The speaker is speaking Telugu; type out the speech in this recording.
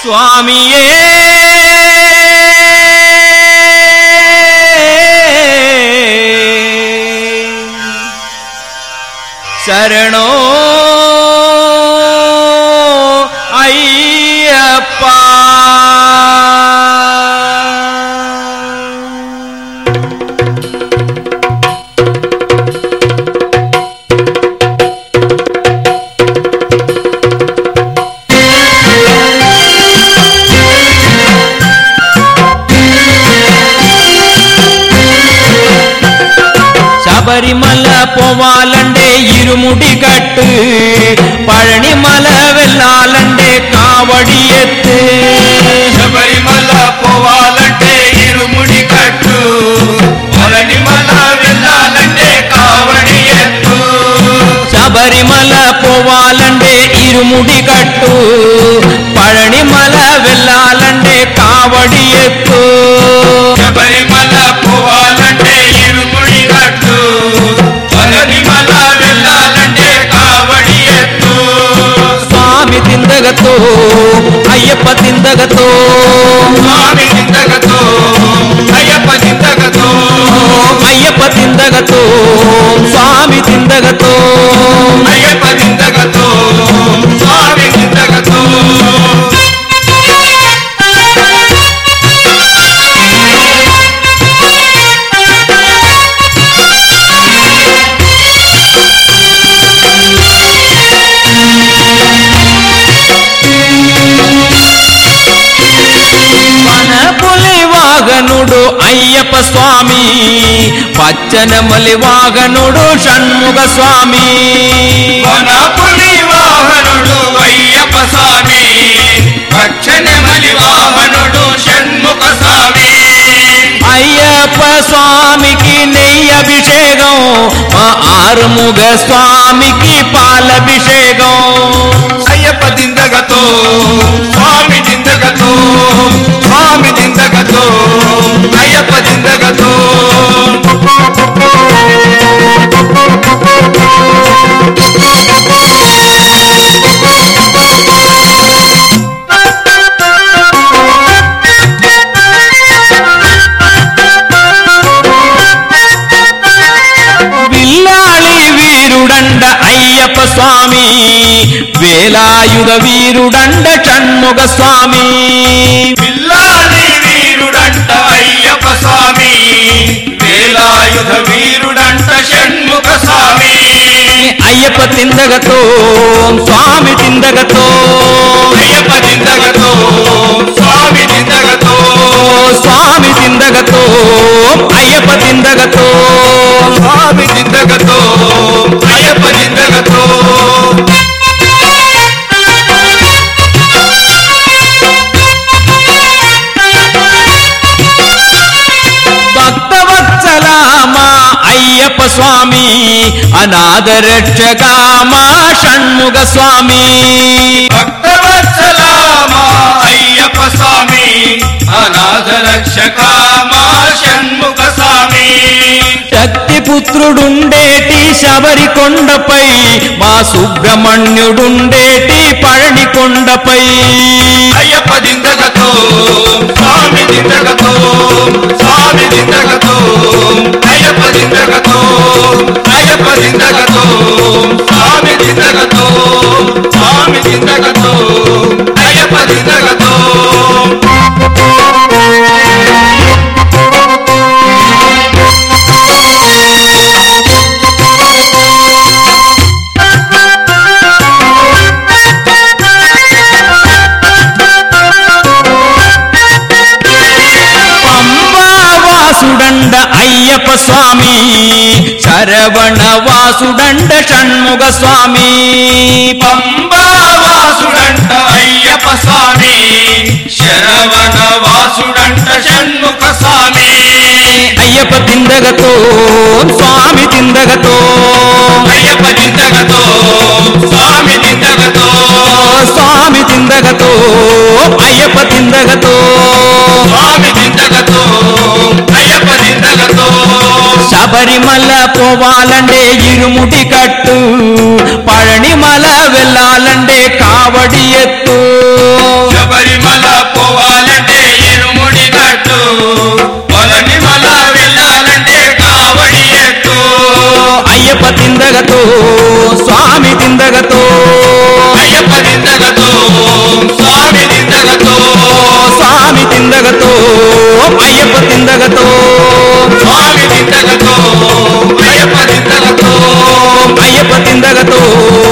స్వామియే శరణో అయ్యప్ప శబరిమల పోవాలంటే ఇరుముడి కట్టు, పళనిమల వెళ్ళాలంటే కావడి ఎత్తు. శబరిమల పోవాలంటే ఇరుముడి కట్టు, పళనిమల వెళ్ళాలంటే కావడి ఎత్తు. శబరిమల పోవాలంటే ఇరుముడి కట్టు, పళనిమల వెళ్ళాలంటే కావడి ఎత్తు. శబరిమల పోవాలంటే ఇరుముడి కట్టు, పళనిమల వెళ్ళాలంటే కావడి ఎత్తు. స్వామి తిందగతో అయ్యప్ప తిందగతో, స్వామి తిందగతో అయ్యప్ప తిందగతో, అయ్యప్ప తిందగతో స్వామి తిందగతో, అయ్యప్ప తిందగతో స్వామి తిందగతో. వాగనుడు అయ్యప్ప స్వామి, పచ్చనమలి వాగనుడు షణ్ముఖ స్వామి. వనపులి వాహనుడు అయ్యప్ప స్వామి, పచ్చనమలి వాహనుడు షణ్ముఖ స్వామి. అయ్యప్ప స్వామికి నెయ్యి అభిషేకం, మా ఆరుముగ స్వామికి పాలభిషేకం. అయ్యప్ప దిందగతో స్వామి దిందగతో, స్వామి దిందగతో అయ్యప్ప దిందగతో. విల్లాళి వీరుడండ అయ్యప్ప స్వామి, వేలాయుధ వీరుడండ షణ్ముఖ స్వామి. పిల్లాడి వీరుడంట అయ్యప్ప స్వామి, వేలాయుధ వీరుడంట షణ్ముఖ స్వామి. అయ్యప్ప తిందగతో స్వామి తిందగతో, అయ్యప్ప తిందగతో స్వామి తిందగతో, స్వామి తిందగతో అయ్యప్ప తిందగతో, స్వామి తిందగతో అయ్యప్ప తిందగతో. భక్తవత్సలామా అయ్యప్ప స్వామి, అనాథ రక్షగా మా షణ్ముఖ స్వామి. భక్తవత్సలామా అయ్యప్ప స్వామి, అనాథ రక్షక మా షణ్ముఖ స్వామి. శక్తి పుత్రుడుండేటి శబరి కొండపై, మా సుబ్రహ్మణ్యుడుండేటి పళని కొండపై. అయ్యప్ప దిందగతో స్వామి దిందగతో, స్వామి దిందగతో అయ్యప్ప దిందగతో, అయ్యప్ప దిందగతో స్వామి దిందగతో, స్వామి దిందగతో అయ్యప్ప దిందగతో. వాసుడండ అయ్యప్ప స్వామి, శరవణ వాసుడండ షణ్ముఖ స్వామి. పంబా వాసుడంట అయ్యప్ప స్వామి, శరవణ వాసుడంట షణ్ముఖ స్వామి. అయ్యప్ప తిందగతో స్వామి తిందగతో, అయ్యప్ప తిందగతో స్వామి తిందగతో, స్వామి తిందగతో అయ్యప్ప తిందగతో, స్వామి తిందగతో అయ్యప్ప తిందగతో. శబరిమల పోవాలంటే ఇరుముడి కట్టు, పళనిమల వెళ్ళాలంటే కావడి ఎత్తు. శబరిమల తిందగతో అయ్యప్ప దిందగతో స్వామి దిందగతో స్వామి తిందగతో అయ్యప్ప తిందగతో స్వామి దిందగతో అయ్యప్ప దిందగతో అయ్యప్ప తిందగతో